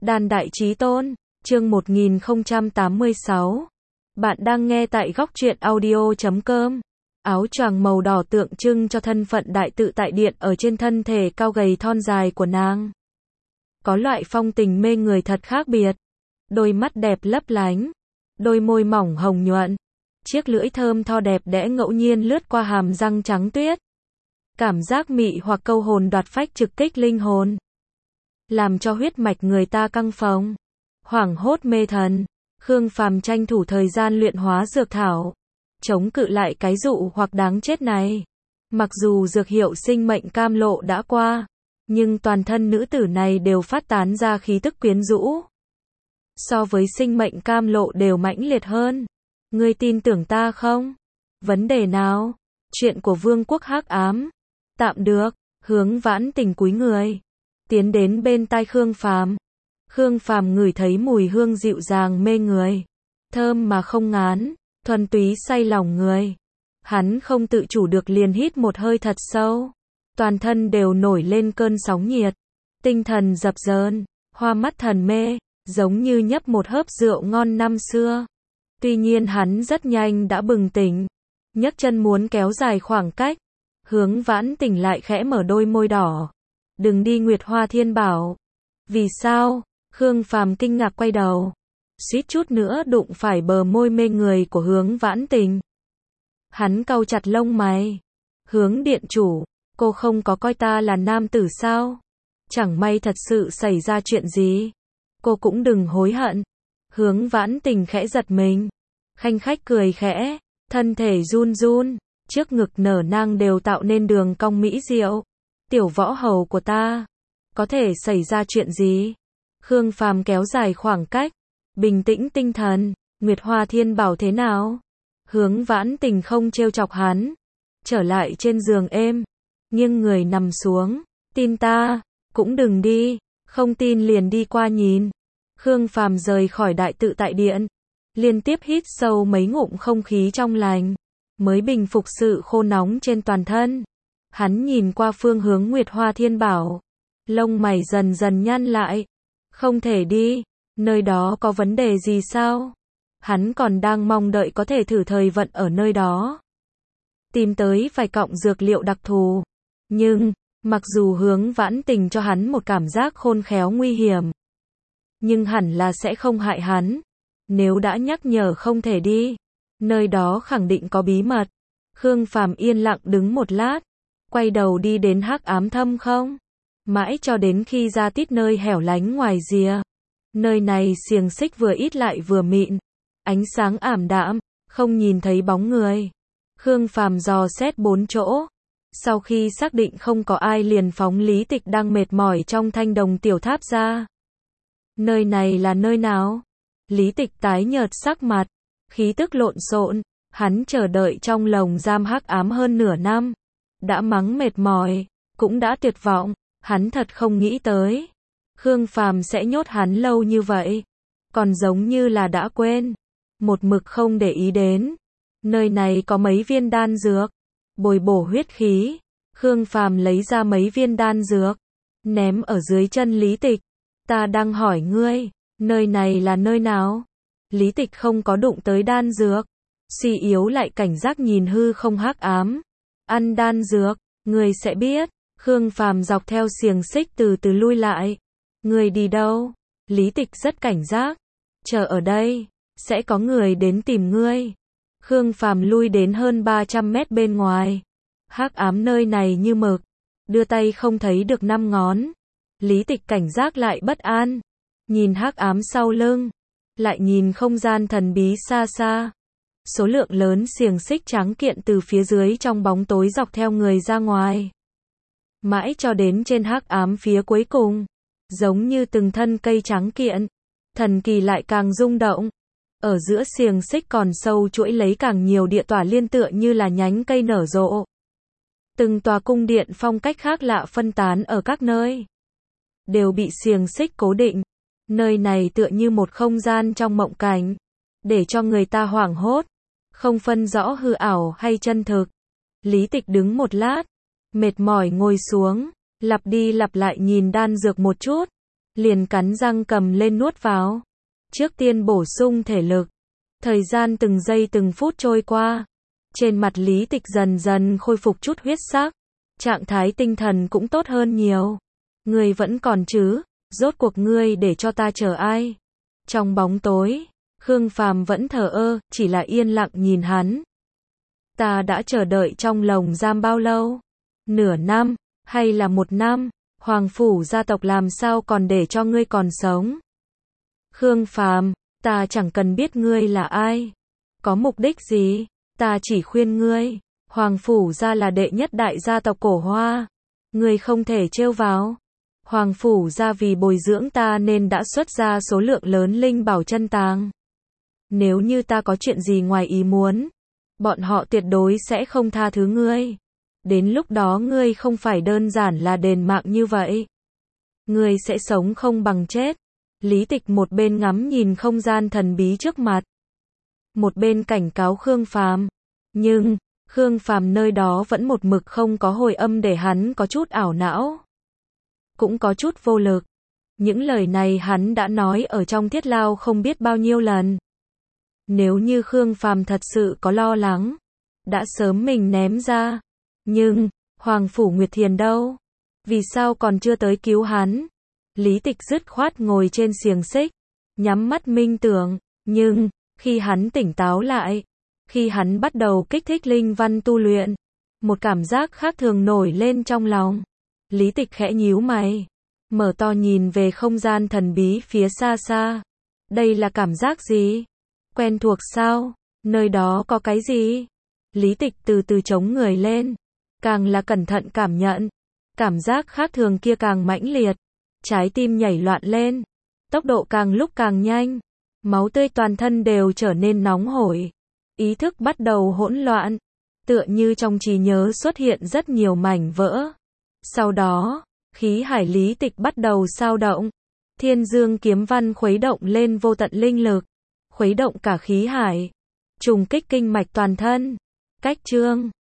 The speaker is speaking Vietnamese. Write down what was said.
Đan Đại Chí Tôn, chương 1086. Bạn đang nghe tại góc truyện audio.com. Áo choàng màu đỏ tượng trưng cho thân phận đại tự tại điện ở trên thân thể cao gầy thon dài của nàng. Có loại phong tình mê người thật khác biệt. Đôi mắt đẹp lấp lánh, đôi môi mỏng hồng nhuận, chiếc lưỡi thơm tho đẹp đẽ ngẫu nhiên lướt qua hàm răng trắng tuyết. Cảm giác mị hoặc câu hồn đoạt phách trực kích linh hồn, làm cho huyết mạch người ta căng phồng, hoảng hốt mê thần. Khương Phàm tranh thủ thời gian luyện hóa dược thảo, chống cự lại cái dụ hoặc đáng chết này. Mặc dù dược hiệu sinh mệnh cam lộ đã qua, nhưng toàn thân nữ tử này đều phát tán ra khí tức quyến rũ. So với sinh mệnh cam lộ đều mãnh liệt hơn. Ngươi tin tưởng ta không? Vấn đề nào? Chuyện của Vương quốc Hắc Ám. Tạm được. Hướng Vãn Tình cúi người, tiến đến bên tai Khương Phàm. Khương Phàm ngửi thấy mùi hương dịu dàng mê người, thơm mà không ngán, thuần túy say lòng người. Hắn không tự chủ được liền hít một hơi thật sâu, toàn thân đều nổi lên cơn sóng nhiệt, tinh thần dập dờn, hoa mắt thần mê, giống như nhấp một hớp rượu ngon năm xưa. Tuy nhiên hắn rất nhanh đã bừng tỉnh, nhấc chân muốn kéo dài khoảng cách. Hướng Vãn Tình lại khẽ mở đôi môi đỏ. Đừng đi Nguyệt Hoa Thiên Bảo. Vì sao? Khương Phàm kinh ngạc quay đầu, suýt chút nữa đụng phải bờ môi mê người của Hướng Vãn Tình. Hắn cau chặt lông mày. Hướng điện chủ, cô không có coi ta là nam tử sao? Chẳng may thật sự xảy ra chuyện gì, cô cũng đừng hối hận. Hướng Vãn Tình khẽ giật mình, khanh khách cười khẽ, thân thể run run, trước ngực nở nang đều tạo nên đường cong mỹ diệu. Tiểu võ hầu của ta, có thể xảy ra chuyện gì? Khương Phàm kéo dài khoảng cách, bình tĩnh tinh thần. Nguyệt Hoa Thiên Bảo thế nào? Hướng Vãn Tình không trêu chọc hắn, trở lại trên giường êm, nghiêng người nằm xuống. Tin ta, cũng đừng đi, không tin liền đi qua nhìn. Khương Phàm rời khỏi đại tự tại điện, liên tiếp hít sâu mấy ngụm không khí trong lành, mới bình phục sự khô nóng trên toàn thân. Hắn nhìn qua phương hướng Nguyệt Hoa Thiên Bảo, lông mày dần dần nhăn lại. Không thể đi, nơi đó có vấn đề gì sao? Hắn còn đang mong đợi có thể thử thời vận ở nơi đó, tìm tới vài cọng dược liệu đặc thù. Nhưng, mặc dù Hướng Vãn Tình cho hắn một cảm giác khôn khéo nguy hiểm, nhưng hẳn là sẽ không hại hắn. Nếu đã nhắc nhở không thể đi, nơi đó khẳng định có bí mật. Khương Phàm yên lặng đứng một lát, quay đầu đi đến Hắc Ám Thâm Không. Mãi cho đến khi ra tít nơi hẻo lánh ngoài rìa. Nơi này xiềng xích vừa ít lại vừa mịn, ánh sáng ảm đạm, không nhìn thấy bóng người. Khương Phàm dò xét bốn chỗ, sau khi xác định không có ai liền phóng Lý Tịch đang mệt mỏi trong thanh đồng tiểu tháp ra. Nơi này là nơi nào? Lý Tịch tái nhợt sắc mặt, khí tức lộn xộn. Hắn chờ đợi trong lồng giam hắc ám hơn nửa năm, đã mắng mệt mỏi, cũng đã tuyệt vọng. Hắn thật không nghĩ tới Khương Phàm sẽ nhốt hắn lâu như vậy, còn giống như là đã quên, một mực không để ý đến. Nơi này có mấy viên đan dược, bồi bổ huyết khí. Khương Phàm lấy ra mấy viên đan dược, ném ở dưới chân Lý Tịch. Ta đang hỏi ngươi, nơi này là nơi nào? Lý Tịch không có đụng tới đan dược, suy yếu lại cảnh giác nhìn hư không hắc ám. Ăn đan dược, ngươi sẽ biết. Khương Phàm dọc theo xiềng xích từ từ lui lại. Ngươi đi đâu? Lý Tịch rất cảnh giác. Chờ ở đây, sẽ có người đến tìm ngươi. Khương Phàm lui đến hơn 300 mét bên ngoài. Hắc ám nơi này như mực, đưa tay không thấy được năm ngón. Lý Tịch cảnh giác lại bất an, nhìn hắc ám sau lưng, lại nhìn không gian thần bí xa xa. Số lượng lớn xiềng xích trắng kiện từ phía dưới trong bóng tối dọc theo người ra ngoài, mãi cho đến trên hắc ám phía cuối cùng, giống như từng thân cây trắng kiện, thần kỳ lại càng rung động. Ở giữa xiềng xích còn sâu chuỗi lấy càng nhiều địa tỏa liên tựa như là nhánh cây nở rộ. Từng tòa cung điện phong cách khác lạ phân tán ở các nơi, đều bị xiềng xích cố định. Nơi này tựa như một không gian trong mộng cảnh, để cho người ta hoảng hốt, không phân rõ hư ảo hay chân thực. Lý Tịch đứng một lát, mệt mỏi ngồi xuống, lặp đi lặp lại nhìn đan dược một chút, liền cắn răng cầm lên nuốt vào. Trước tiên bổ sung thể lực. Thời gian từng giây từng phút trôi qua. Trên mặt Lý Tịch dần dần khôi phục chút huyết sắc. Trạng thái tinh thần cũng tốt hơn nhiều. Ngươi vẫn còn chứ, rốt cuộc ngươi để cho ta chờ ai? Trong bóng tối, Khương Phàm vẫn thờ ơ, chỉ là yên lặng nhìn hắn. Ta đã chờ đợi trong lồng giam bao lâu? Nửa năm, hay là 1 năm? Hoàng phủ gia tộc làm sao còn để cho ngươi còn sống? Khương Phàm, ta chẳng cần biết ngươi là ai. Có mục đích gì? Ta chỉ khuyên ngươi. Hoàng phủ gia là đệ nhất đại gia tộc cổ Hoa. Ngươi không thể trêu vào. Hoàng phủ gia vì bồi dưỡng ta nên đã xuất ra số lượng lớn linh bảo chân tàng. Nếu như ta có chuyện gì ngoài ý muốn, bọn họ tuyệt đối sẽ không tha thứ ngươi. Đến lúc đó ngươi không phải đơn giản là đền mạng như vậy. Ngươi sẽ sống không bằng chết. Lý Tịch một bên ngắm nhìn không gian thần bí trước mặt, một bên cảnh cáo Khương Phàm. Nhưng, Khương Phàm nơi đó vẫn một mực không có hồi âm để hắn có chút ảo não. Cũng có chút vô lực. Những lời này hắn đã nói ở trong thiết lao không biết bao nhiêu lần. Nếu như Khương Phàm thật sự có lo lắng, đã sớm mình ném ra. Nhưng, Hoàng phủ Nguyệt Thiền đâu? Vì sao còn chưa tới cứu hắn? Lý Tịch dứt khoát ngồi trên xiềng xích, nhắm mắt minh tưởng. Nhưng, khi hắn tỉnh táo lại, khi hắn bắt đầu kích thích linh văn tu luyện, một cảm giác khác thường nổi lên trong lòng. Lý Tịch khẽ nhíu mày, mở to nhìn về không gian thần bí phía xa xa. Đây là cảm giác gì? Quen thuộc sao? Nơi đó có cái gì? Lý Tịch từ từ chống người lên, càng là cẩn thận cảm nhận, cảm giác khác thường kia càng mãnh liệt, trái tim nhảy loạn lên, tốc độ càng lúc càng nhanh, máu tươi toàn thân đều trở nên nóng hổi, ý thức bắt đầu hỗn loạn, tựa như trong trí nhớ xuất hiện rất nhiều mảnh vỡ. Sau đó, khí hải Lý Tịch bắt đầu xao động, Thiên Dương kiếm văn khuấy động lên vô tận linh lực, khuấy động cả khí hải, trùng kích kinh mạch toàn thân. Cách chương